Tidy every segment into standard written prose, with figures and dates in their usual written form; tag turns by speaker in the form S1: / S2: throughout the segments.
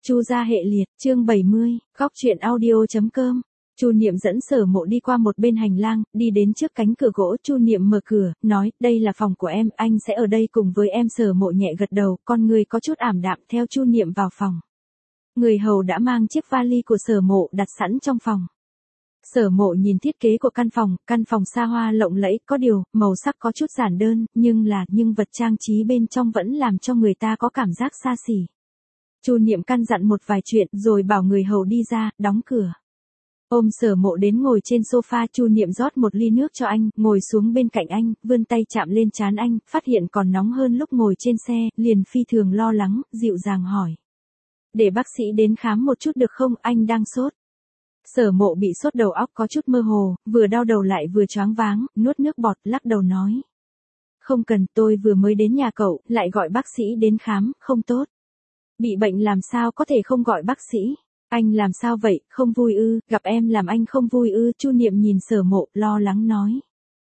S1: Chu gia hệ liệt, chương 70, góc truyện audio.com. Chu Niệm dẫn Sở Mộ đi qua một bên hành lang, đi đến trước cánh cửa gỗ. Chu Niệm mở cửa, nói, đây là phòng của em, anh sẽ ở đây cùng với em. Sở Mộ nhẹ gật đầu, con người có chút ảm đạm theo Chu Niệm vào phòng. Người hầu đã mang chiếc vali của Sở Mộ đặt sẵn trong phòng. Sở Mộ nhìn thiết kế của căn phòng xa hoa lộng lẫy, có điều, màu sắc có chút giản đơn, nhưng vật trang trí bên trong vẫn làm cho người ta có cảm giác xa xỉ. Chu Niệm căn dặn một vài chuyện rồi bảo người hầu đi ra, đóng cửa. Ôm Sở Mộ đến ngồi trên sofa. Chu Niệm rót một ly nước cho anh, ngồi xuống bên cạnh anh, vươn tay chạm lên trán anh, phát hiện còn nóng hơn lúc ngồi trên xe, liền phi thường lo lắng, dịu dàng hỏi. Để bác sĩ đến khám một chút được không, anh đang sốt. Sở Mộ bị sốt, đầu óc có chút mơ hồ, vừa đau đầu lại vừa choáng váng, nuốt nước bọt, lắc đầu nói. Không cần, tôi vừa mới đến nhà cậu, lại gọi bác sĩ đến khám, không tốt. Bị bệnh làm sao có thể không gọi bác sĩ? Anh làm sao vậy, không vui ư, gặp em làm anh không vui ư? Chu Niệm nhìn Sở Mộ, lo lắng nói.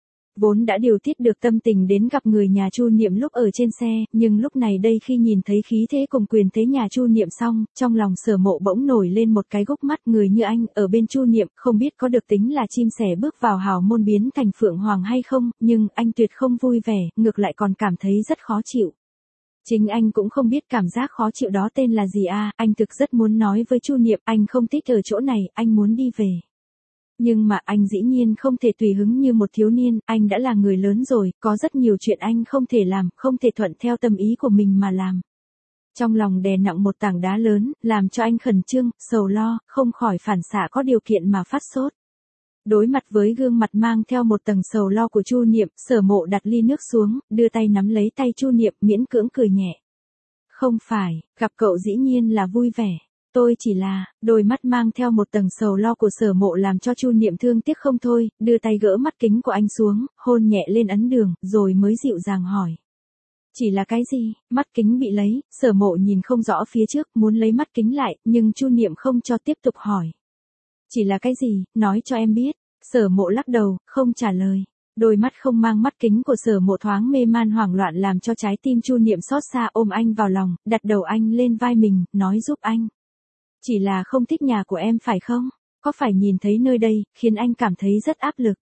S1: Vốn đã điều tiết được tâm tình đến gặp người nhà Chu Niệm lúc ở trên xe, nhưng lúc này đây khi nhìn thấy khí thế cùng quyền thế nhà Chu Niệm xong, trong lòng Sở Mộ bỗng nổi lên một cái gốc mắt. Người như anh, ở bên Chu Niệm, không biết có được tính là chim sẻ bước vào hào môn biến thành phượng hoàng hay không, nhưng anh tuyệt không vui vẻ, ngược lại còn cảm thấy rất khó chịu. Chính anh cũng không biết cảm giác khó chịu đó tên là gì à, anh thực rất muốn nói với Chu Niệm, anh không thích ở chỗ này, anh muốn đi về. Nhưng mà anh dĩ nhiên không thể tùy hứng như một thiếu niên, anh đã là người lớn rồi, có rất nhiều chuyện anh không thể làm, không thể thuận theo tâm ý của mình mà làm. Trong lòng đè nặng một tảng đá lớn, làm cho anh khẩn trương, sầu lo, không khỏi phản xạ có điều kiện mà phát sốt. Đối mặt với gương mặt mang theo một tầng sầu lo của Chu Niệm, Sở Mộ đặt ly nước xuống, đưa tay nắm lấy tay Chu Niệm, miễn cưỡng cười nhẹ. Không phải, gặp cậu dĩ nhiên là vui vẻ. Tôi chỉ là, đôi mắt mang theo một tầng sầu lo của Sở Mộ làm cho Chu Niệm thương tiếc không thôi, đưa tay gỡ mắt kính của anh xuống, hôn nhẹ lên ấn đường, rồi mới dịu dàng hỏi. Chỉ là cái gì? Mắt kính bị lấy, Sở Mộ nhìn không rõ phía trước, muốn lấy mắt kính lại, nhưng Chu Niệm không cho, tiếp tục hỏi. Chỉ là cái gì, nói cho em biết. Sở Mộ lắc đầu, không trả lời. Đôi mắt không mang mắt kính của Sở Mộ thoáng mê man hoảng loạn làm cho trái tim Chu Niệm xót xa, ôm anh vào lòng, đặt đầu anh lên vai mình, nói giúp anh. Chỉ là không thích nhà của em phải không? Có phải nhìn thấy nơi đây, khiến anh cảm thấy rất áp lực?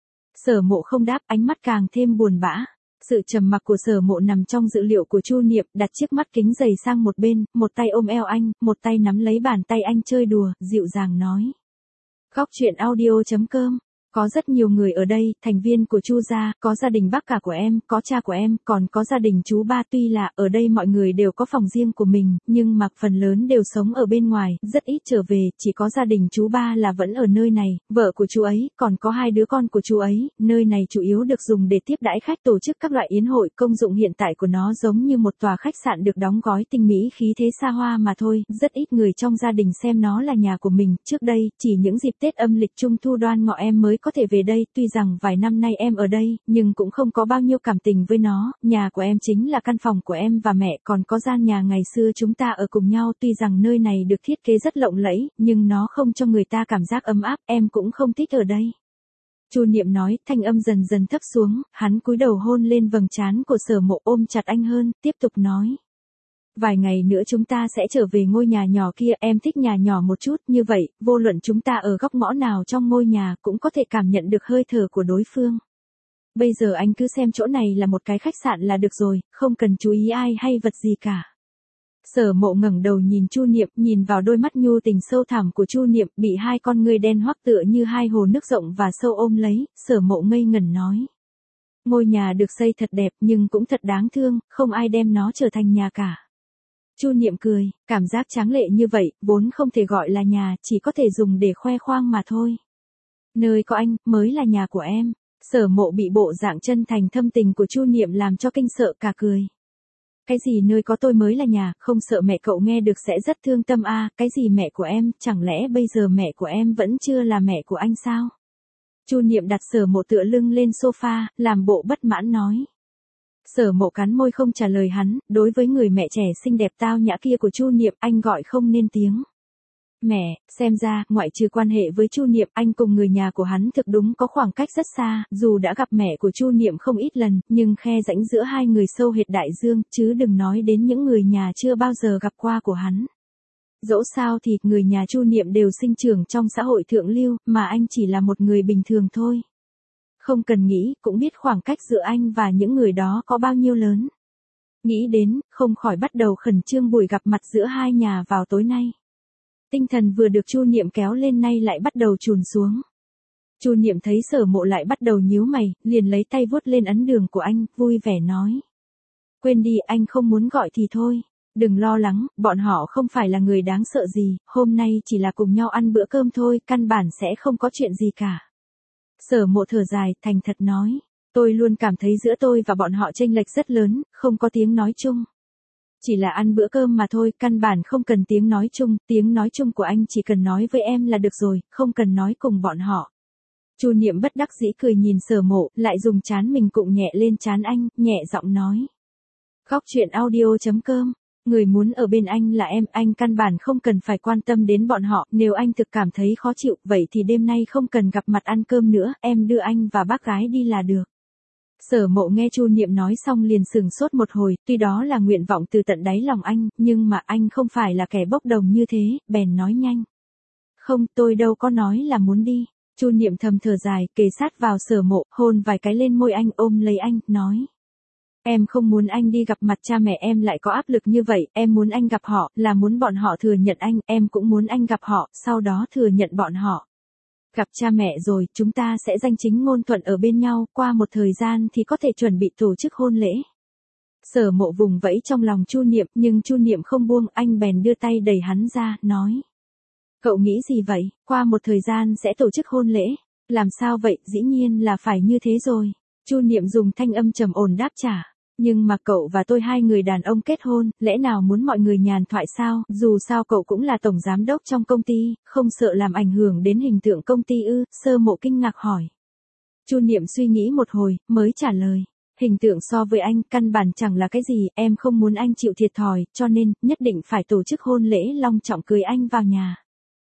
S1: Sở Mộ không đáp, ánh mắt càng thêm buồn bã. Sự trầm mặc của Sở Mộ nằm trong dự liệu của Chu Niệm, đặt chiếc mắt kính dày sang một bên, một tay ôm eo anh, một tay nắm lấy bàn tay anh chơi đùa, dịu dàng nói. Góc truyện audio.com. Có rất nhiều người ở đây, thành viên của Chu gia, có gia đình bác cả của em, có cha của em, còn có gia đình chú ba. Tuy là ở đây mọi người đều có phòng riêng của mình, nhưng mà phần lớn đều sống ở bên ngoài, rất ít trở về, chỉ có gia đình chú ba là vẫn ở nơi này, vợ của chú ấy, còn có 2 đứa con của chú ấy. Nơi này chủ yếu được dùng để tiếp đãi khách, tổ chức các loại yến hội. Công dụng hiện tại của nó giống như một tòa khách sạn được đóng gói tinh mỹ, khí thế xa hoa mà thôi. Rất ít người trong gia đình xem nó là nhà của mình. Trước đây, chỉ những dịp Tết âm lịch, Trung thu, Đoan Ngọ em mới có thể về đây. Tuy rằng vài năm nay em ở đây, nhưng cũng không có bao nhiêu cảm tình với nó. Nhà của em chính là căn phòng của em và mẹ, còn có gian nhà ngày xưa chúng ta ở cùng nhau. Tuy rằng nơi này được thiết kế rất lộng lẫy, nhưng nó không cho người ta cảm giác ấm áp, em cũng không thích ở đây. Chu Niệm nói, thanh âm dần dần thấp xuống, hắn cúi đầu hôn lên vầng trán của Sở Mộ, ôm chặt anh hơn, tiếp tục nói. Vài ngày nữa chúng ta sẽ trở về ngôi nhà nhỏ kia, em thích nhà nhỏ một chút, như vậy, vô luận chúng ta ở góc ngõ nào trong ngôi nhà cũng có thể cảm nhận được hơi thở của đối phương. Bây giờ anh cứ xem chỗ này là một cái khách sạn là được rồi, không cần chú ý ai hay vật gì cả. Sở Mộ ngẩng đầu nhìn Chu Niệm, nhìn vào đôi mắt nhu tình sâu thẳm của Chu Niệm, bị 2 con ngươi đen hoắc tựa như 2 hồ nước rộng và sâu ôm lấy, Sở Mộ ngây ngẩn nói. Ngôi nhà được xây thật đẹp nhưng cũng thật đáng thương, không ai đem nó trở thành nhà cả. Chu Niệm cười, cảm giác tráng lệ như vậy, vốn không thể gọi là nhà, chỉ có thể dùng để khoe khoang mà thôi. Nơi có anh, mới là nhà của em. Sở Mộ bị bộ dạng chân thành thâm tình của Chu Niệm làm cho kinh sợ cả cười. Cái gì nơi có tôi mới là nhà, không sợ mẹ cậu nghe được sẽ rất thương tâm à, cái gì mẹ của em, chẳng lẽ bây giờ mẹ của em vẫn chưa là mẹ của anh sao? Chu Niệm đặt Sở Mộ tựa lưng lên sofa, làm bộ bất mãn nói. Sở Mộ cắn môi không trả lời hắn, đối với người mẹ trẻ xinh đẹp tao nhã kia của Chu Niệm, anh gọi không nên tiếng. Mẹ, xem ra, ngoại trừ quan hệ với Chu Niệm, anh cùng người nhà của hắn thực đúng có khoảng cách rất xa, dù đã gặp mẹ của Chu Niệm không ít lần, nhưng khe rãnh giữa hai người sâu hệt đại dương, chứ đừng nói đến những người nhà chưa bao giờ gặp qua của hắn. Dẫu sao thì, người nhà Chu Niệm đều sinh trưởng trong xã hội thượng lưu, mà anh chỉ là một người bình thường thôi. Không cần nghĩ, cũng biết khoảng cách giữa anh và những người đó có bao nhiêu lớn. Nghĩ đến, không khỏi bắt đầu khẩn trương buổi gặp mặt giữa hai nhà vào tối nay. Tinh thần vừa được Chu Niệm kéo lên nay lại bắt đầu chùn xuống. Chu Niệm thấy Sở Mộ lại bắt đầu nhíu mày, liền lấy tay vuốt lên ấn đường của anh, vui vẻ nói. Quên đi, anh không muốn gọi thì thôi. Đừng lo lắng, bọn họ không phải là người đáng sợ gì, hôm nay chỉ là cùng nhau ăn bữa cơm thôi, căn bản sẽ không có chuyện gì cả. Sở Mộ thở dài, thành thật nói. Tôi luôn cảm thấy giữa tôi và bọn họ chênh lệch rất lớn, không có tiếng nói chung. Chỉ là ăn bữa cơm mà thôi, căn bản không cần tiếng nói chung của anh chỉ cần nói với em là được rồi, không cần nói cùng bọn họ. Chu Niệm bất đắc dĩ cười nhìn Sở Mộ, lại dùng trán mình cụng nhẹ lên trán anh, nhẹ giọng nói. Góc truyện audio.com, người muốn ở bên anh là em, anh căn bản không cần phải quan tâm đến bọn họ, nếu anh thực cảm thấy khó chịu, vậy thì đêm nay không cần gặp mặt ăn cơm nữa, em đưa anh và bác gái đi là được. Sở Mộ nghe Chu Niệm nói xong liền sừng sốt một hồi, tuy đó là nguyện vọng từ tận đáy lòng anh, nhưng mà anh không phải là kẻ bốc đồng như thế, bèn nói nhanh. Không, tôi đâu có nói là muốn đi. Chu Niệm thầm thở dài, kề sát vào Sở Mộ, hôn vài cái lên môi anh, ôm lấy anh, nói. Em không muốn anh đi gặp mặt cha mẹ em lại có áp lực như vậy, em muốn anh gặp họ, là muốn bọn họ thừa nhận anh, em cũng muốn anh gặp họ, sau đó thừa nhận bọn họ. Gặp cha mẹ rồi, chúng ta sẽ danh chính ngôn thuận ở bên nhau, qua một thời gian thì có thể chuẩn bị tổ chức hôn lễ. Sở Mộ vùng vẫy trong lòng Chu Niệm, nhưng Chu Niệm không buông, anh bèn đưa tay đẩy hắn ra, nói. Cậu nghĩ gì vậy, qua một thời gian sẽ tổ chức hôn lễ, làm sao vậy, dĩ nhiên là phải như thế rồi. Chu Niệm dùng thanh âm trầm ổn đáp trả. Nhưng mà cậu và tôi hai người đàn ông kết hôn, lẽ nào muốn mọi người nhàn thoại sao, dù sao cậu cũng là tổng giám đốc trong công ty, không sợ làm ảnh hưởng đến hình tượng công ty ư, Sở Mộ kinh ngạc hỏi. Chu Niệm suy nghĩ một hồi, mới trả lời. Hình tượng so với anh, căn bản chẳng là cái gì, em không muốn anh chịu thiệt thòi, cho nên, nhất định phải tổ chức hôn lễ long trọng cưới anh vào nhà.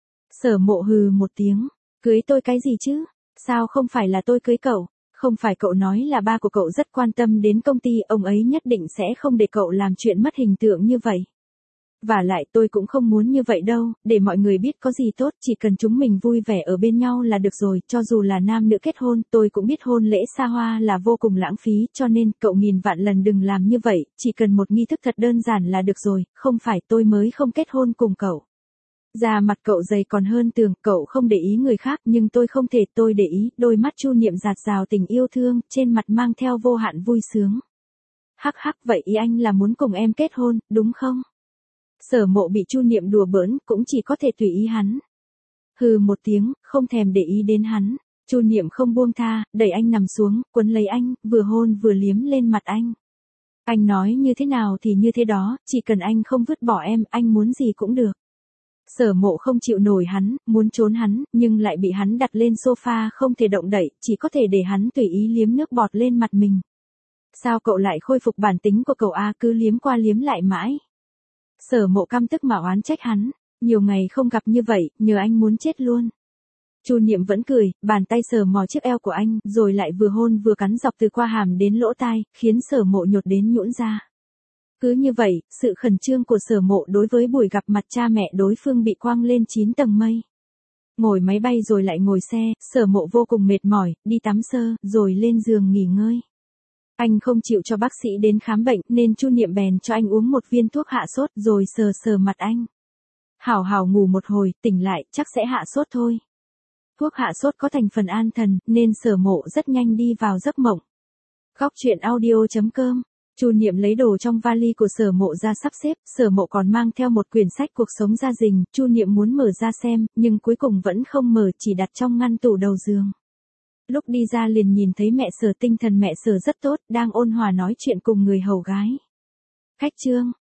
S1: Sở Mộ hừ một tiếng, cưới tôi cái gì chứ, sao không phải là tôi cưới cậu? Không phải cậu nói là ba của cậu rất quan tâm đến công ty, ông ấy nhất định sẽ không để cậu làm chuyện mất hình tượng như vậy. Và lại tôi cũng không muốn như vậy đâu, để mọi người biết có gì tốt, chỉ cần chúng mình vui vẻ ở bên nhau là được rồi, cho dù là nam nữ kết hôn, tôi cũng biết hôn lễ xa hoa là vô cùng lãng phí, cho nên cậu nghìn vạn lần đừng làm như vậy, chỉ cần một nghi thức thật đơn giản là được rồi, không phải tôi mới không kết hôn cùng cậu. Da mặt cậu dày còn hơn tường, cậu không để ý người khác nhưng tôi không thể, tôi để ý, đôi mắt Chu Niệm rạt rào tình yêu thương, trên mặt mang theo vô hạn vui sướng. Hắc hắc, vậy ý anh là muốn cùng em kết hôn, đúng không? Sở Mộ bị Chu Niệm đùa bỡn, cũng chỉ có thể tùy ý hắn. Hừ một tiếng, không thèm để ý đến hắn. Chu Niệm không buông tha, đẩy anh nằm xuống, quấn lấy anh, vừa hôn vừa liếm lên mặt anh. Anh nói như thế nào thì như thế đó, chỉ cần anh không vứt bỏ em, anh muốn gì cũng được. Sở Mộ không chịu nổi hắn, muốn trốn hắn, nhưng lại bị hắn đặt lên sofa không thể động đậy, chỉ có thể để hắn tùy ý liếm nước bọt lên mặt mình. Sao cậu lại khôi phục bản tính của cậu à, cứ liếm qua liếm lại mãi. Sở Mộ căm tức mà oán trách hắn, nhiều ngày không gặp như vậy, nhờ anh muốn chết luôn. Chu Niệm vẫn cười, bàn tay sờ mò chiếc eo của anh, rồi lại vừa hôn vừa cắn dọc từ qua hàm đến lỗ tai, khiến Sở Mộ nhột đến nhũn ra. Cứ như vậy, sự khẩn trương của Sở Mộ đối với buổi gặp mặt cha mẹ đối phương bị quăng lên 9 tầng mây. Ngồi máy bay rồi lại ngồi xe, Sở Mộ vô cùng mệt mỏi, đi tắm sơ, rồi lên giường nghỉ ngơi. Anh không chịu cho bác sĩ đến khám bệnh, nên Chu Niệm bèn cho anh uống một viên thuốc hạ sốt, rồi sờ sờ mặt anh. Hảo hảo ngủ một hồi, tỉnh lại, chắc sẽ hạ sốt thôi. Thuốc hạ sốt có thành phần an thần, nên Sở Mộ rất nhanh đi vào giấc mộng. Góc truyện audio.com. Chu Niệm lấy đồ trong vali của Sở Mộ ra sắp xếp, Sở Mộ còn mang theo một quyển sách cuộc sống gia đình, Chu Niệm muốn mở ra xem, nhưng cuối cùng vẫn không mở, chỉ đặt trong ngăn tủ đầu giường. Lúc đi ra liền nhìn thấy mẹ Sở, tinh thần mẹ Sở rất tốt, đang ôn hòa nói chuyện cùng người hầu gái. Khách Trương,